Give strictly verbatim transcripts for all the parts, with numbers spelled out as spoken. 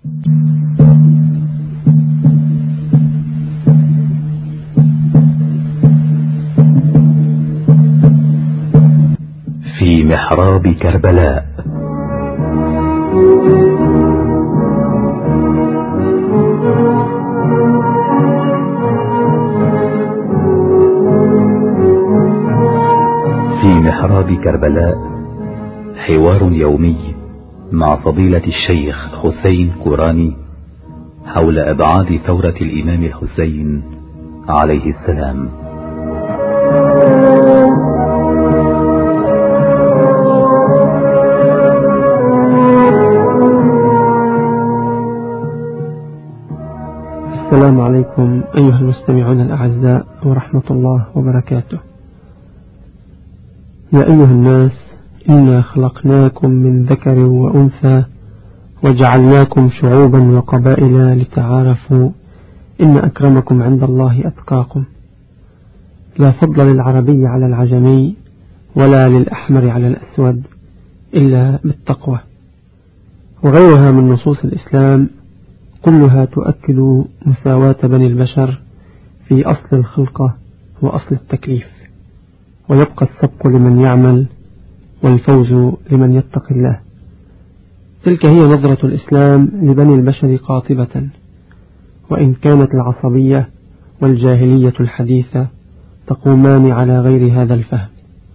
في محراب كربلاء. في محراب كربلاء حوار يومي مع فضيلة الشيخ حسين كوراني حول أبعاد ثورة الإمام الحسين عليه السلام. السلام عليكم أيها المستمعون الأعزاء ورحمة الله وبركاته. يا أيها الناس، إنا خلقناكم من ذكر وأنثى وجعلناكم شعوبا وقبائل لتعارفوا إن أكرمكم عند الله أتقاكم. لا فضل للعربي على العجمي ولا للأحمر على الأسود إلا بالتقوى. وغيرها من نصوص الإسلام كلها تؤكد مساواة بني البشر في أصل الخلقة وأصل التكليف، ويبقى السبق لمن يعمل والفوز لمن يتقي الله. تلك هي نظرة الإسلام لبني البشر قاطبة، وإن كانت العصبية والجاهلية الحديثة تقومان على غير هذا الفهم.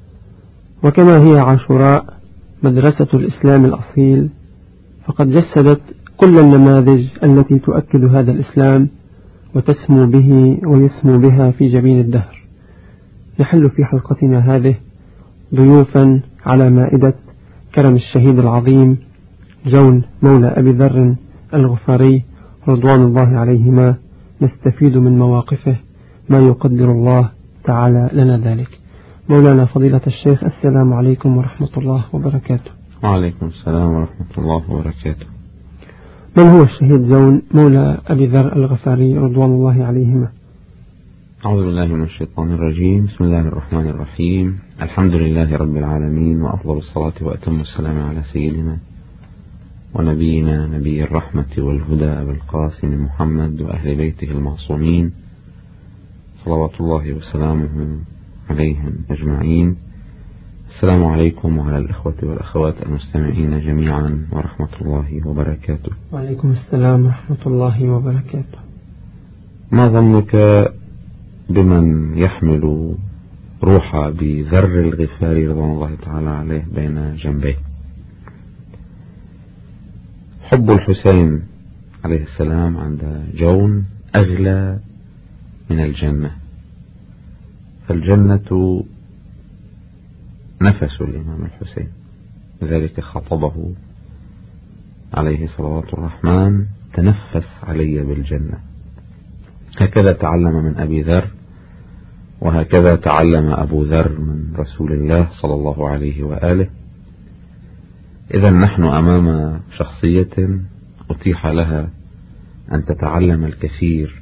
وكما هي عاشوراء مدرسة الإسلام الأصيل، فقد جسدت كل النماذج التي تؤكد هذا الإسلام وتسمو به ويسمو بها في جبين الدهر. نحل في حلقتنا هذه ضيوفا على مائدة كرم الشهيد العظيم جون مولى أبي ذر الغفاري رضوان الله عليهما، نستفيد من مواقفه ما يقدر الله تعالى لنا ذلك. مولانا فضيلة الشيخ، السلام عليكم ورحمة الله وبركاته. وعليكم السلام ورحمة الله وبركاته. من هو الشهيد جون مولى أبي ذر الغفاري رضوان الله عليهما؟ أعوذ بالله من الشيطان الرجيم. بسم الله الرحمن الرحيم. الحمد لله رب العالمين، وأفضل الصلاة وأتم السلام على سيدنا ونبينا نبي الرحمة والهدى أبي القاسم محمد وأهل بيته المعصومين صلوات الله وسلامه عليهم أجمعين. السلام عليكم وعلى الإخوة والأخوات المستمعين جميعا ورحمة الله وبركاته. وعليكم السلام ورحمة الله وبركاته. ما ظنك بمن يحمل روح أبي ذر الغفاري رضوان الله تعالى عليه بين جنبيه؟ حب الحسين عليه السلام عند جون أغلى من الجنة، فالجنة نفس الإمام الحسين، لذلك خطبه عليه صلوات الرحمن: تنفس علي بالجنة. هكذا تعلم من أبي ذر، وهكذا تعلم أبو ذر من رسول الله صلى الله عليه وآله. إذا نحن أمام شخصية أتيح لها أن تتعلم الكثير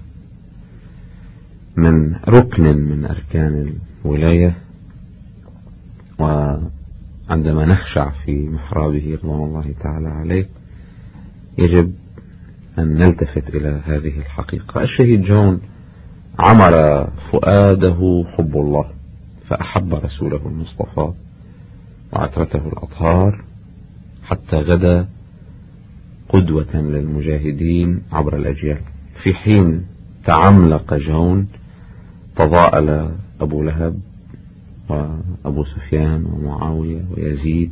من ركن من أركان الولاية، وعندما نخشع في محرابه رضوان الله تعالى عليه يجب أن نلتفت إلى هذه الحقيقة. الشهيد جون عمر فؤاده حب الله، فأحب رسوله المصطفى وعترته الأطهار حتى غدا قدوة للمجاهدين عبر الأجيال. في حين تعملق جون تضاءل أبو لهب وأبو سفيان ومعاوية ويزيد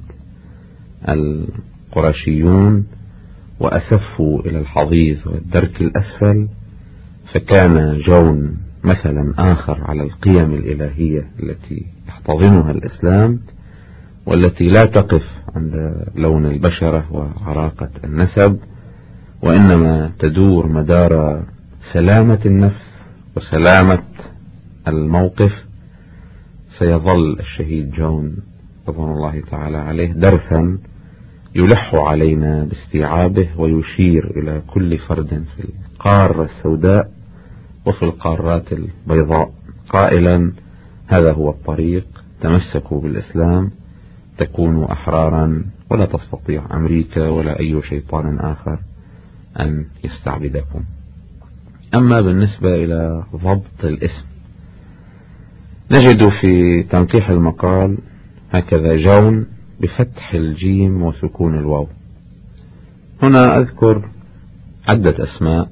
القرشيون وأسفوا إلى الحضيض والدرك الأسفل، فكان جون مثلا آخر على القيم الإلهية التي يحتضنها الإسلام، والتي لا تقف عند لون البشرة وعراقة النسب، وإنما تدور مدار سلامة النفس وسلامة الموقف. سيظل الشهيد جون رضوان الله تعالى عليه درسا يلح علينا باستيعابه، ويشير إلى كل فرد في القارة السوداء وفي القارات البيضاء قائلا: هذا هو الطريق، تمسكوا بالإسلام تكونوا أحرارا، ولا تستطيع أمريكا ولا أي شيطان آخر أن يستعبدكم. أما بالنسبة إلى ضبط الاسم، نجد في تنقيح المقال هكذا: جون بفتح الجيم وسكون الواو. هنا أذكر عدة أسماء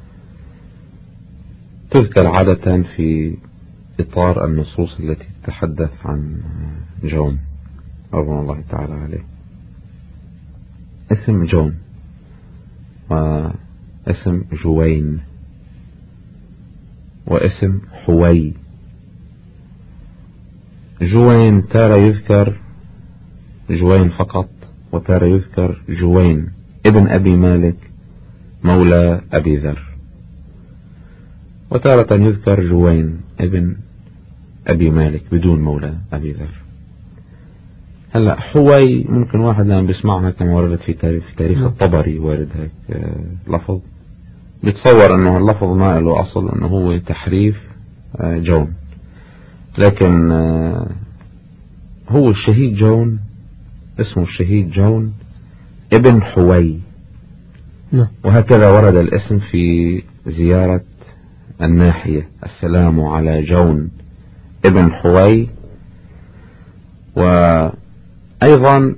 تذكر عادة في إطار النصوص التي تتحدث عن جون رضوان الله تعالى عليه. اسم جون واسم جوين واسم حوي. جوين تارة يذكر جوين فقط، وتارة يذكر جوين ابن أبي مالك مولى أبي ذر، وتارة يذكر جوين ابن أبي مالك بدون مولى أبي ذر. هلا حوي ممكن واحد لما بيسمعها كما وردت في تاريخ, في تاريخ الطبري وارد هيك لفظ، بيتصور أنه اللفظ ما له أصل، أنه هو تحريف جون، لكن هو الشهيد جون اسمه الشهيد جون ابن حوي. وهكذا ورد الاسم في زيارة الناحية: السلام على جون ابن حوي. وأيضا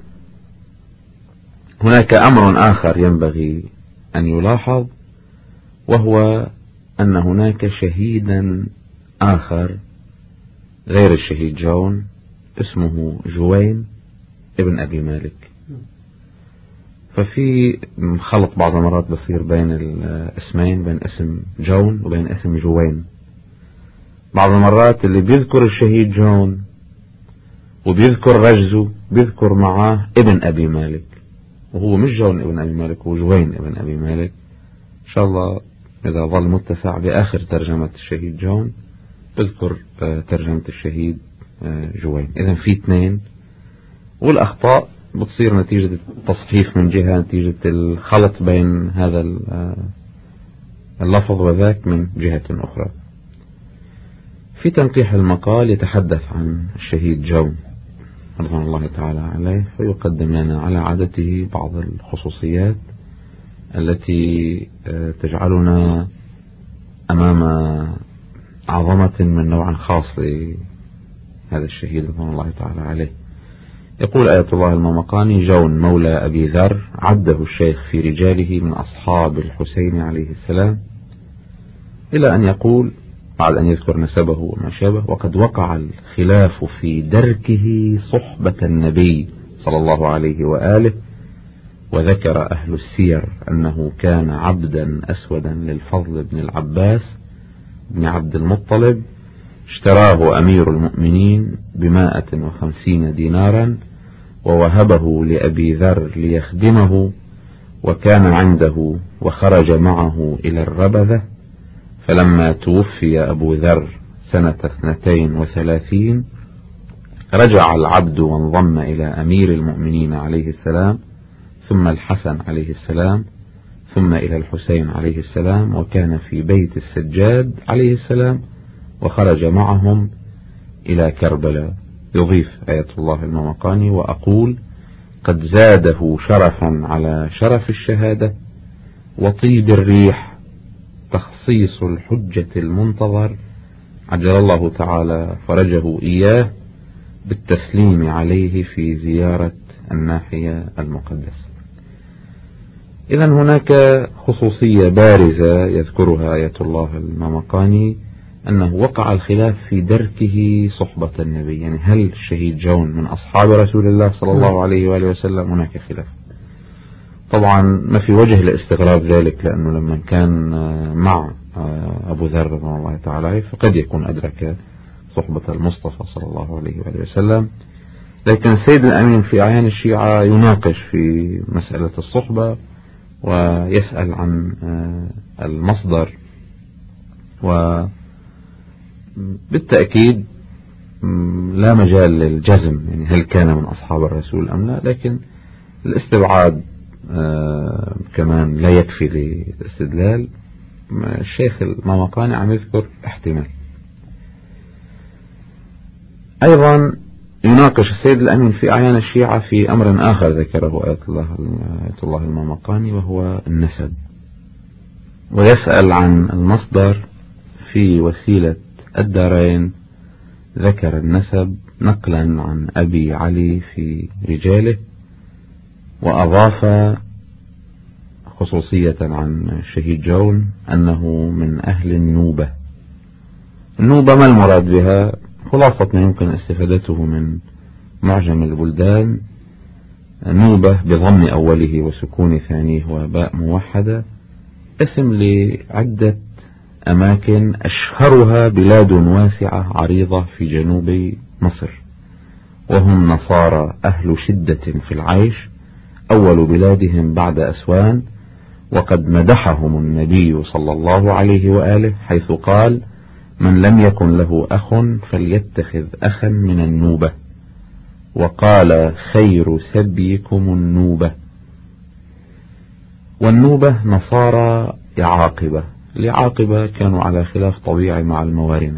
هناك أمر آخر ينبغي أن يلاحظ، وهو أن هناك شهيدا آخر غير الشهيد جون اسمه جوين ابن أبي مالك. ففي خلط بعض المرات بصير بين الاسمين، بين اسم جون وبين اسم جوين. بعض المرات اللي بيذكر الشهيد جون وبيذكر رجزه بيذكر معاه ابن أبي مالك، وهو مش جون ابن أبي مالك، هو جوين ابن أبي مالك. إن شاء الله إذا ظل متسع بآخر ترجمة الشهيد جون بذكر ترجمة الشهيد جوين. إذن في اثنين، والأخطاء بتصير نتيجة التصحيف من جهة، نتيجة الخلط بين هذا اللفظ وذاك من جهة أخرى. في تنقيح المقال يتحدث عن الشهيد جون رضوان الله تعالى عليه، فيقدم لنا على عادته بعض الخصوصيات التي تجعلنا أمام عظمة من نوع خاص لهذا الشهيد رضوان الله تعالى عليه. يقول آية الله الممقاني: جون مولى أبي ذر عده الشيخ في رجاله من أصحاب الحسين عليه السلام، إلى أن يقول بعد أن يذكر نسبه وما شابه: وقد وقع الخلاف في دركه صحبة النبي صلى الله عليه وآله، وذكر أهل السير أنه كان عبدا أسودا للفضل بن العباس بن عبد المطلب، اشتراه أمير المؤمنين بمائة وخمسين دينارا ووهبه لأبي ذر ليخدمه، وكان عنده وخرج معه إلى الربذة، فلما توفي أبو ذر سنة اثنتين وثلاثين رجع العبد وانضم إلى أمير المؤمنين عليه السلام، ثم الحسن عليه السلام، ثم إلى الحسين عليه السلام، وكان في بيت السجاد عليه السلام، وخرج معهم إلى كربلاء. يضيف آية الله الممقاني: وأقول قد زاده شرفا على شرف الشهادة وطيب الريح تخصيص الحجة المنتظر، عجل الله تعالى فرجه إياه بالتسليم عليه في زيارة الناحية المقدسة. إذن هناك خصوصية بارزة يذكرها آية الله الممقاني، أنه وقع الخلاف في دركه صحبة النبي. يعني هل الشهيد جون من أصحاب رسول الله صلى الله عليه وآله وسلم؟ هناك خلاف. طبعا ما في وجه لاستغراب ذلك، لأنه لما كان مع أبو ذر رضي الله تعالى عليه فقد يكون أدرك صحبة المصطفى صلى الله عليه وآله وسلم. لكن السيد الأمين في أعيان الشيعة يناقش في مسألة الصحبة ويسأل عن المصدر، وبالتأكيد لا مجال للجزم يعني هل كان من أصحاب الرسول أم لا، لكن الاستبعاد كمان لا يكفي للاستدلال. الشيخ الممقاني عم يذكر احتمال. أيضا يناقش السيد الأمين في أعيان الشيعة في أمر آخر ذكره آية الله, آية الله الممقاني، وهو النسب. ويسأل عن المصدر في وسيلة الدارين. ذكر النسب نقلا عن أبي علي في رجاله، وأضاف خصوصية عن الشهيد جون أنه من أهل النوبة. النوبة ما المراد بها؟ خلاصة ما يمكن استفادته من معجم البلدان، نوبة بضم أوله وسكون ثانيه وباء موحدة، اسم لعدة أماكن أشهرها بلاد واسعة عريضة في جنوب مصر، وهم نصارى أهل شدة في العيش، أول بلادهم بعد أسوان، وقد مدحهم النبي صلى الله عليه وآله حيث قال: من لم يكن له أخ فليتخذ أخا من النوبة، وقال: خير سبيكم النوبة. والنوبة نصارى يعاقبة، لعاقبة كانوا على خلاف طبيعي مع الموارنة،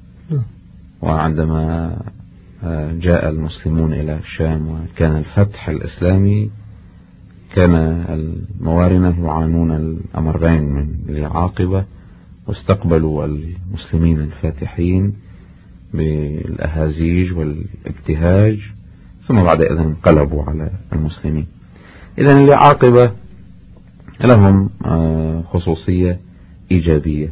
وعندما جاء المسلمون إلى الشام وكان الفتح الإسلامي كان الموارنة يعانون الأمرين من العاقبة، واستقبلوا المسلمين الفاتحين بالأهازيج والابتهاج، ثم بعد ذلك انقلبوا على المسلمين. إذن العاقبة لهم خصوصية إيجابية.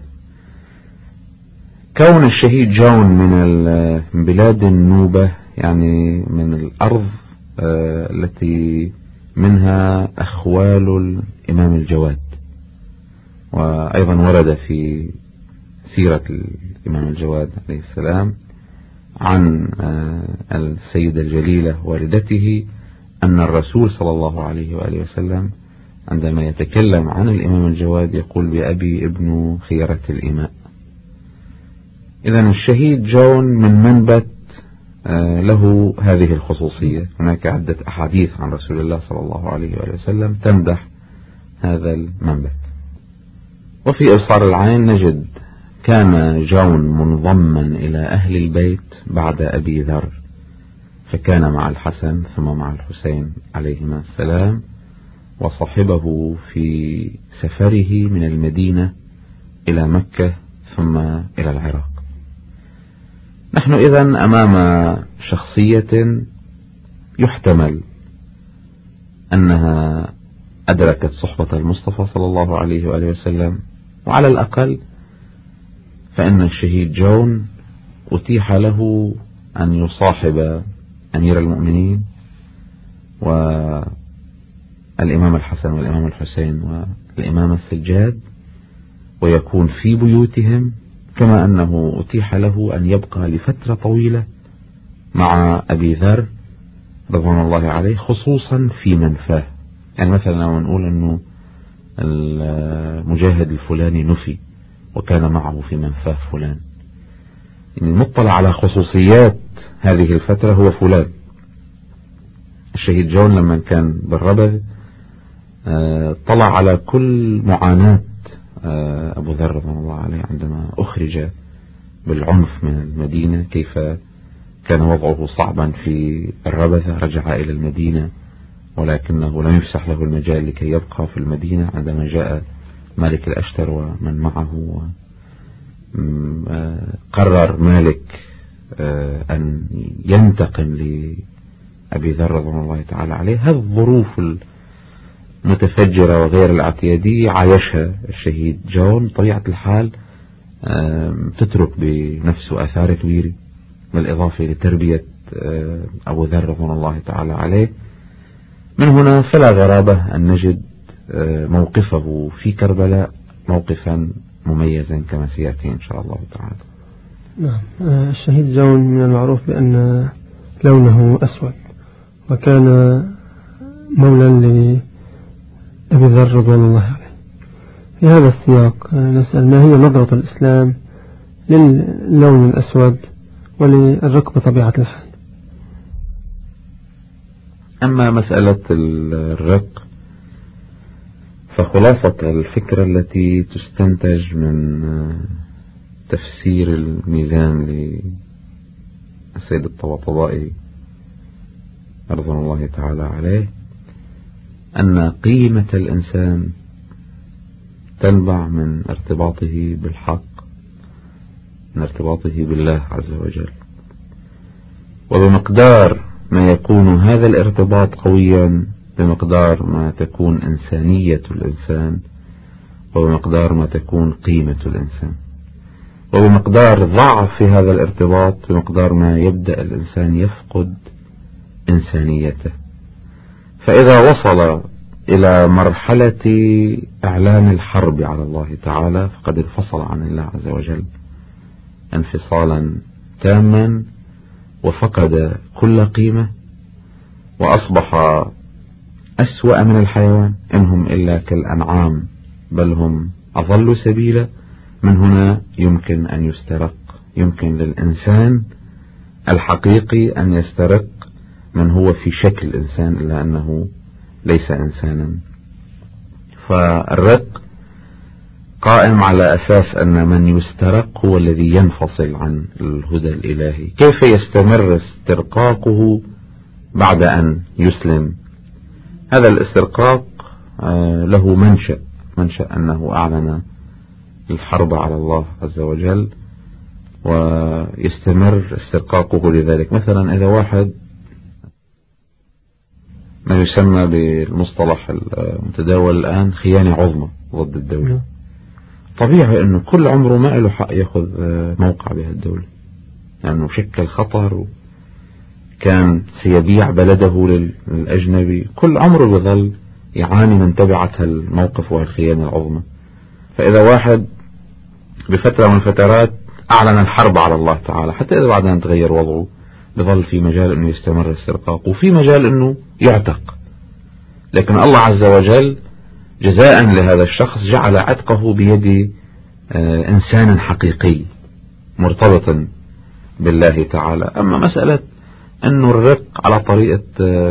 كون الشهيد جون من بلاد النوبة يعني من الأرض التي منها أخوال الإمام الجواد، وأيضا ورد في سيرة الإمام الجواد عليه السلام عن السيدة الجليلة والدته أن الرسول صلى الله عليه وآله وسلم عندما يتكلم عن الإمام الجواد يقول: بأبي ابن خيرة الإماء. إذن الشهيد جون من منبت له هذه الخصوصية. هناك عدة أحاديث عن رسول الله صلى الله عليه وآله وسلم تمدح هذا المنبت. وفي إبصار العين نجد كان جون منضما إلى أهل البيت بعد أبي ذر، فكان مع الحسن ثم مع الحسين عليهما السلام، وصحبه في سفره من المدينة إلى مكة ثم إلى العراق. نحن إذن أمام شخصية يحتمل أنها أدركت صحبة المصطفى صلى الله عليه وآله وسلم، وعلى الأقل فإن الشهيد جون أتيح له أن يصاحب أمير المؤمنين والإمام الحسن والإمام الحسين والإمام السجاد، ويكون في بيوتهم، كما أنه أتيح له أن يبقى لفترة طويلة مع أبي ذر رضوان الله عليه، خصوصا في منفاه. يعني مثلا لو نقول أنه المجاهد الفلاني نفي وكان معه في منفاه فلان، يعني المطلع على خصوصيات هذه الفترة هو فلان. الشهيد جون لما كان بالربذ طلع على كل معاناة أبو ذر رضي الله عليه عندما أخرج بالعنف من المدينة، كيف كان وضعه صعبا في الربذة، رجع إلى المدينة ولكنه لم يفسح له المجال لكي يبقى في المدينة. عندما جاء مالك الأشتر ومن معه، قرر مالك أن ينتقم لأبي ذر رضي الله تعالى عليه. هذه الظروف المتفجرة وغير الاعتيادية عايشها الشهيد جون. طبيعة الحال تترك بنفسه آثار كبيرة، بالإضافة لتربية أبو ذر رضي الله تعالى عليه. من هنا فلا غرابة أن نجد موقفه في كربلاء موقفا مميزا كما سيأتي إن شاء الله تعالى. نعم. الشهيد جون من المعروف بأن لونه أسود، وكان مولا لأبي ذر رضي الله عليه. في هذا السياق نسأل: ما هي نظرة الإسلام للون الأسود وللرق بطبيعة الحال؟ أما مسألة الرق فخلاصة الفكرة التي تستنتج من تفسير الميزان للسيد الطباطبائي رضوان الله تعالى عليه أن قيمة الإنسان تنبع من ارتباطه بالحق، من ارتباطه بالله عز وجل. وبمقدار ما يكون هذا الارتباط قويا بمقدار ما تكون إنسانية الإنسان، وبمقدار ما تكون قيمة الإنسان، وبمقدار ضعف هذا الارتباط بمقدار ما يبدأ الإنسان يفقد إنسانيته. فإذا وصل إلى مرحلة إعلان الحرب على الله تعالى فقد انفصل عن الله عز وجل انفصالا تاما، وفقد كل قيمة، وأصبح أسوأ من الحيوان، إنهم إلا كالأنعام بل هم أضل سبيلا. من هنا يمكن أن يسترق، يمكن للإنسان الحقيقي أن يسترق من هو في شكل إنسان إلا أنه ليس إنسانا. فالرق قائم على أساس أن من يسترق هو الذي ينفصل عن الهدى الإلهي. كيف يستمر استرقاقه بعد أن يسلم؟ هذا الاسترقاق له منشأ منشأ أنه أعلن الحرب على الله عز وجل، ويستمر استرقاقه لذلك. مثلا إذا واحد ما يسمى بالمصطلح المتداول الآن خيانة عظمى ضد الدولة، طبيعي أنه كل عمره ما له حق يأخذ موقع بها الدولة، لأنه يعني شكل خطر، كان سيبيع بلده للأجنبي، كل عمره بظل يعاني من تبعة الموقف والخيانة العظمى. فإذا واحد بفترة من الفترات أعلن الحرب على الله تعالى، حتى إذا بعد أن تغير وضعه بظل في مجال أنه يستمر استرقاق، وفي مجال أنه يعتق. لكن الله عز وجل جزاء لهذا الشخص جعل عتقه بيد إنسان حقيقي مرتبطا بالله تعالى. أما مسألة أنه الرق على طريقة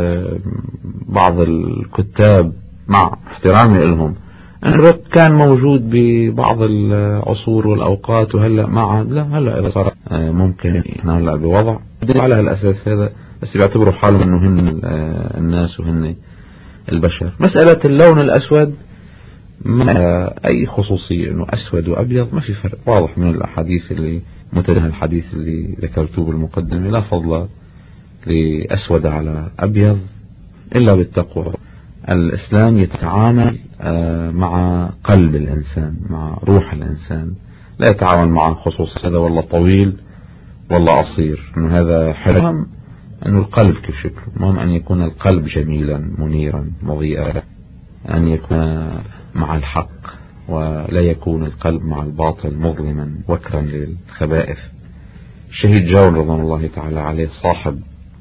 بعض الكتاب مع احترامي لهم، أن الرق كان موجود ببعض العصور والأوقات وهلأ ما عاد، لا هلأ إذا صار ممكن هلأ بوضع على الأساس هذا، بس بيعتبروا حالهم أنه هن الناس وهن البشر. مسألة اللون الأسود ما أي خصوصية، أنه أسود وأبيض ما في فرق، واضح من الأحاديث اللي متنها الحديث اللي ذكرته بالمقدمة، لا فضل لأسود على أبيض إلا بالتقوى. الإسلام يتعامل مع قلب الإنسان، مع روح الإنسان، لا يتعامل مع خصوص هذا والله طويل والله قصير، إنه هذا حلم، إنه القلب كيف شكله. المهم أن يكون القلب جميلا منيرا مضيئا، أن يكون مع الحق ولا يكون القلب مع الباطل مظلما وكرا للخبائث. الشهيد جون رضوان الله تعالى عليه صاحب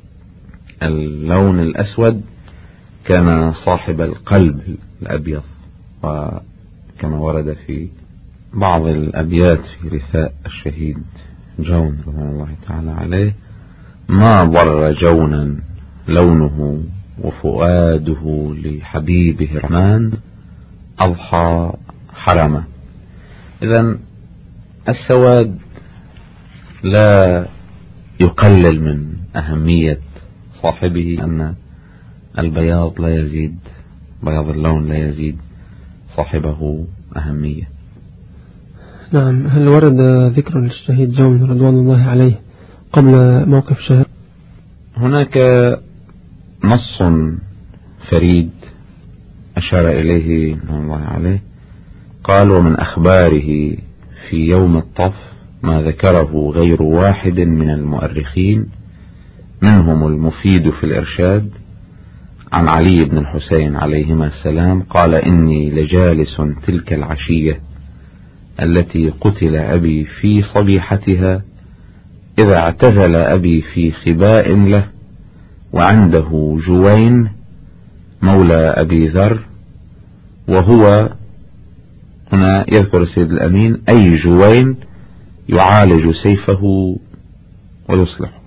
اللون الأسود كان صاحب القلب الأبيض، وكما ورد في بعض الأبيات في رثاء الشهيد جون رضوان الله تعالى عليه: ما ضر جونا لونه وفؤاده لحبيبه الرحمن أضحى حرمه. إذن السواد لا يقلل من أهمية صاحبه، أن البياض لا يزيد، بياض اللون لا يزيد صاحبه أهمية. نعم. هل ورد ذكر للشهيد جون رضوان الله عليه قبل موقف شهر؟ هناك نص فريد أشار إليه رضوان الله عليه، قال: ومن أخباره في يوم الطف ما ذكره غير واحد من المؤرخين، منهم المفيد في الإرشاد عن علي بن الحسين عليهما السلام قال: إني لجالس تلك العشية التي قتل أبي في صبيحتها، إذا اعتزل أبي في خباء له، وعنده جوين مولى أبي ذر، وهو هنا يذكر السيد الأمين أي جوين يعالج سيفه ويصلحه.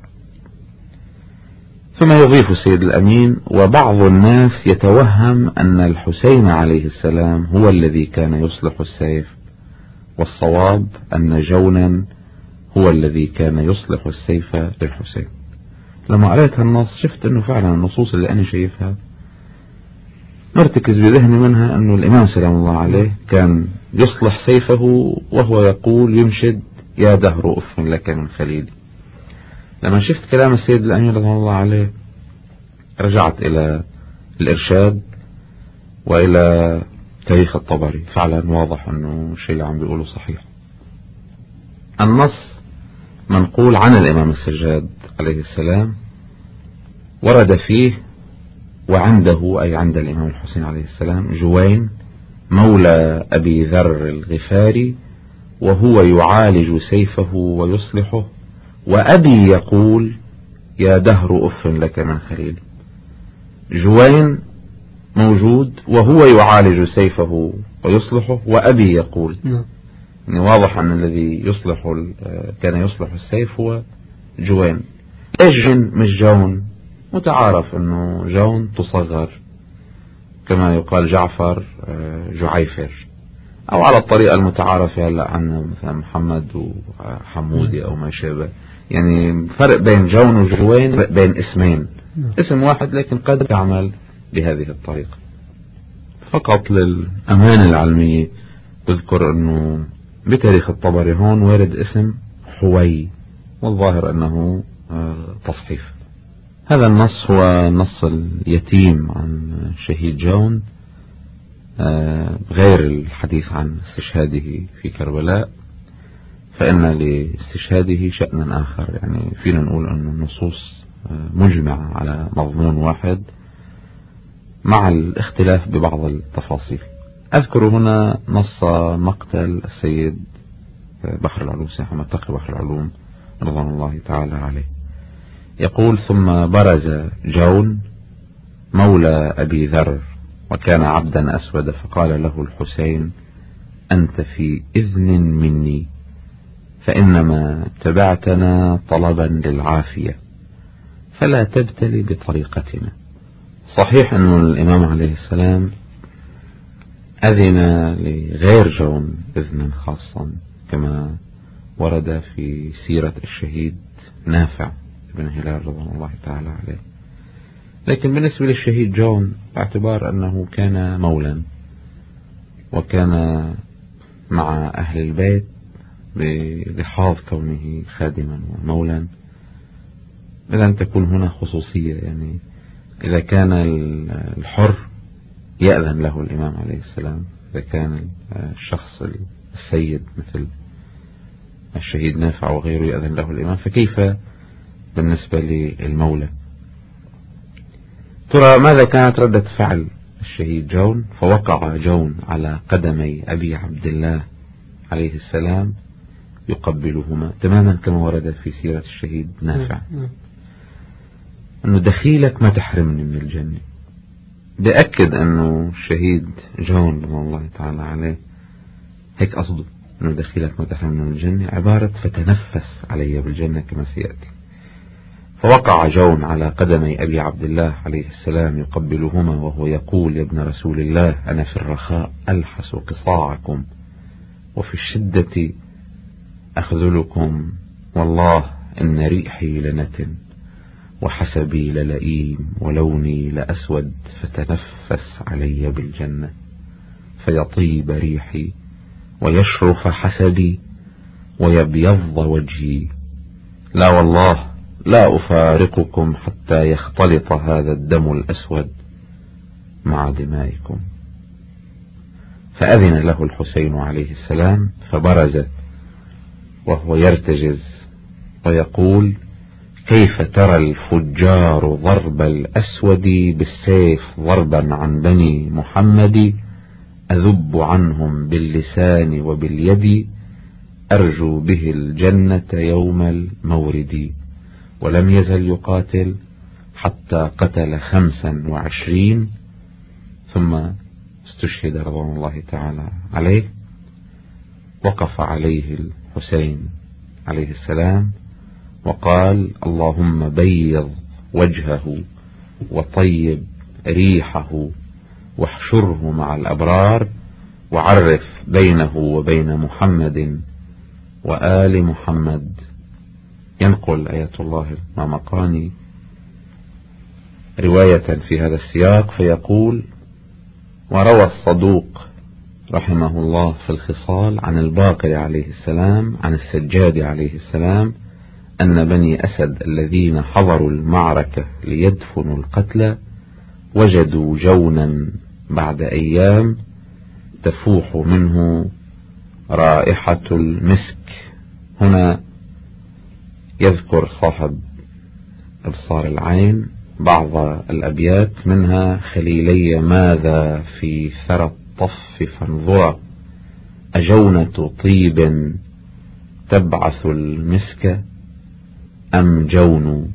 ثم يضيف السيد الأمين: وبعض الناس يتوهم أن الحسين عليه السلام هو الذي كان يصلح السيف، والصواب أن جونا هو الذي كان يصلح السيف للحسين. لما قرأت النص شفت أنه فعلا النصوص اللي أنا شايفها مرتكز بذهني منها أنه الإمام سلام الله عليه كان يصلح سيفه وهو يقول ينشد يا دهر أف لك من خليلي. لما شفت كلام السيد الأمير رضي الله عليه رجعت إلى الإرشاد وإلى تاريخ الطبري. فعلا واضح أنه الشيء اللي عم بيقوله صحيح. النص منقول عن الإمام السجاد عليه السلام، ورد فيه وعنده أي عند الإمام الحسين عليه السلام جوين مولى أبي ذر الغفاري وهو يعالج سيفه ويصلحه، وأبي يقول يا دهر أف لك من خليلي. جوين موجود وهو يعالج سيفه ويصلحه وأبي يقول. يعني واضح أن الذي يصلح كان يصلح السيف هو جوين. إيش جن مش جون؟ متعارف أنه جون تصغر كما يقال جعفر جعيفر، أو على الطريقة المتعارفة هلا عن مثلا محمد وحمودي أو ما شابه. يعني فرق بين جون وجوين بين اسمين، اسم واحد لكن قد تعمل بهذه الطريقة. فقط للأمانة العلمية بذكر أنه بتاريخ الطبري هون وارد اسم حوي، والظاهر أنه تصحيف. هذا النص هو نص اليتيم عن شهيد جون، غير الحديث عن استشهاده في كربلاء، فإن لاستشهاده شأنا آخر. يعني فينا نقول أن النصوص مجمعة على مضمون واحد مع الاختلاف ببعض التفاصيل. أذكر هنا نص مقتل السيد بحر العلوم سيد محمد تقي بحر العلوم رضوان الله تعالى عليه. يقول ثم برز جون مولى أبي ذر وكان عبدا أسود فقال له الحسين أنت في إذن مني، فإنما تبعتنا طلبا للعافية فلا تبتلي بطريقتنا. صحيح أن الإمام عليه السلام أذن لغير جون إذنا خاصا كما ورد في سيرة الشهيد نافع بن هلال رضي الله تعالى عليه، لكن بالنسبة للشهيد جون باعتبار أنه كان مولا وكان مع أهل البيت بلحاظ كونه خادما ومولا، إذا تكون هنا خصوصية. يعني إذا كان الحر يأذن له الإمام عليه السلام، إذا كان الشخص السيد مثل الشهيد نافع وغيره يأذن له الإمام، فكيف بالنسبة للمولى؟ ترى ماذا كانت ردة فعل الشهيد جون؟ فوقع جون على قدمي أبي عبد الله عليه السلام يقبلهما تماما كما ورد في سيرة الشهيد نافع، أنه دخيلك ما تحرمني من الجنة. بأكد أنه الشهيد جون رضي الله تعالى عليه هيك قصده، أنه دخيلك ما تحرمني من الجنة عبارة فتنفس علي بالجنة كما سيأتي. فوقع جون على قدمي أبي عبد الله عليه السلام يقبلهما وهو يقول يا ابن رسول الله أنا في الرخاء ألحس قصاعكم وفي الشدة أخذلكم، والله إن ريحي لنتن وحسبي للئيم ولوني لأسود، فتنفس علي بالجنة فيطيب ريحي ويشرف حسبي ويبيض وجهي، لا والله لا أفارقكم حتى يختلط هذا الدم الأسود مع دمائكم. فأذن له الحسين عليه السلام فبرز وهو يرتجز ويقول كيف ترى الفجار ضرب الأسود بالسيف ضربا عن بني محمد، أذب عنهم باللسان وباليد أرجو به الجنة يوم المورد. ولم يزل يقاتل حتى قتل خمسا وعشرين ثم استشهد رضوان الله تعالى عليه. وقف عليه الحسين عليه السلام وقال اللهم بيض وجهه وطيب ريحه واحشره مع الأبرار وعرف بينه وبين محمد وآل محمد. ينقل آية الله المامقاني رواية في هذا السياق فيقول وروى الصدوق رحمه الله في الخصال عن الباقر عليه السلام عن السجاد عليه السلام أن بني أسد الذين حضروا المعركة ليدفنوا القتلى وجدوا جونا بعد أيام تفوح منه رائحة المسك. هنا يذكر صاحب إبصار العين بعض الأبيات منها: خليلي ماذا في ثرى الطف فانظرا، أجونة طيب تبعث المسك أم جون.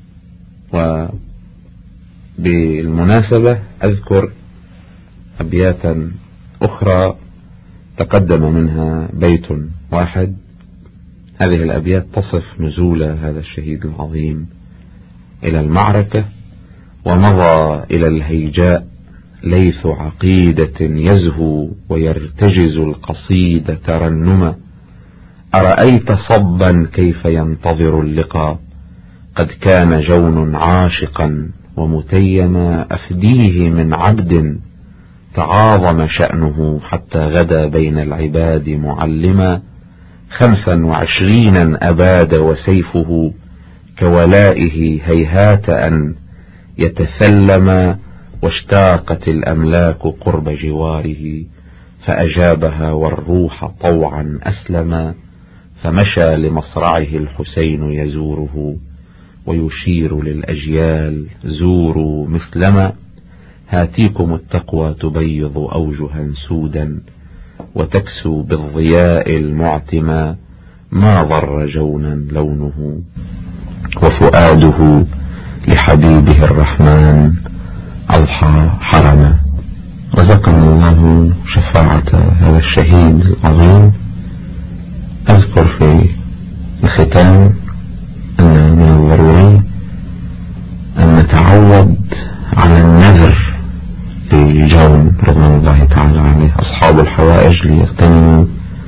وبالمناسبة أذكر أبياتا أخرى تقدم منها بيت واحد. هذه الأبيات تصف نزول هذا الشهيد العظيم إلى المعركة: ومضى إلى الهيجاء ليث عقيدة يزهو ويرتجز القصيد ترنما، أرأيت صبا كيف ينتظر اللقاء، قد كان جون عاشقا ومتيما، أفديه من عبد تعاظم شأنه حتى غدا بين العباد معلما، خمسا وعشرينا أباد وسيفه كولائه هيهات أن يتثلم، واشتاقت الأملاك قرب جواره فأجابها والروح طوعا أسلما، فمشى لمصرعه الحسين يزوره ويشير للأجيال زوروا مثلما، هاتيكم التقوى تبيض أوجها سودا وتكسو بالضياء المعتمى، ما ضر جونا لونه وفؤاده لحبيبه الرحمن أضحى حرما. رزقنا الله شفاعة هذا الشهيد العظيم. أذكر في الختام أن من الضروري أن نتعود على النذر لجون رضوان الله تعالى عليه. أصحاب الحوائج ليغتنموا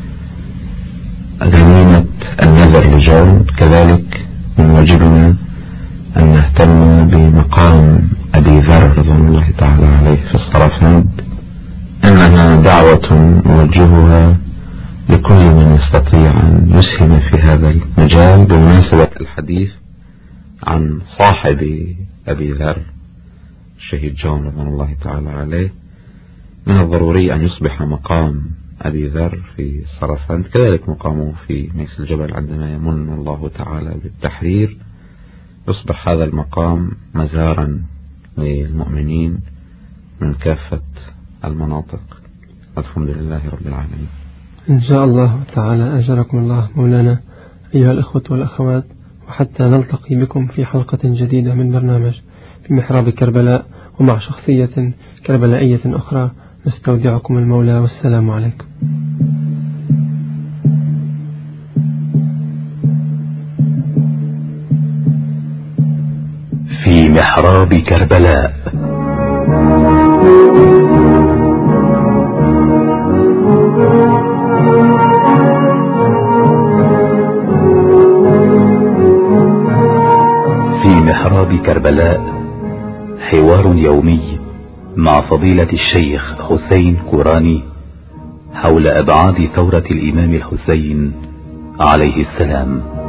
غنيمة النذر لجون. كذلك من واجبنا أن نهتم بمقام أبي ذر رضوان الله تعالى عليه في الصرافند، إنها دعوة نوجهها لكل من يستطيع أن يسهم في هذا المجال. بمناسبة الحديث عن صاحب أبي ذر الشهيد جون رضوان الله تعالى عليه، من الضروري أن يصبح مقام أبي ذر في الصرافند كذلك مقامه في ميس الجبل عندما يمن الله تعالى بالتحرير، يصبح هذا المقام مزارا للمؤمنين من كافة المناطق. الحمد لله رب العالمين. إن شاء الله تعالى أجركم الله مولانا أيها الأخوة والأخوات، وحتى نلتقي بكم في حلقة جديدة من برنامج في محراب كربلاء ومع شخصية كربلائية أخرى، نستودعكم المولى والسلام عليكم. في محراب كربلاء. في محراب كربلاء حوار يومي مع فضيلة الشيخ حسين كوراني حول أبعاد ثورة الإمام الحسين عليه السلام.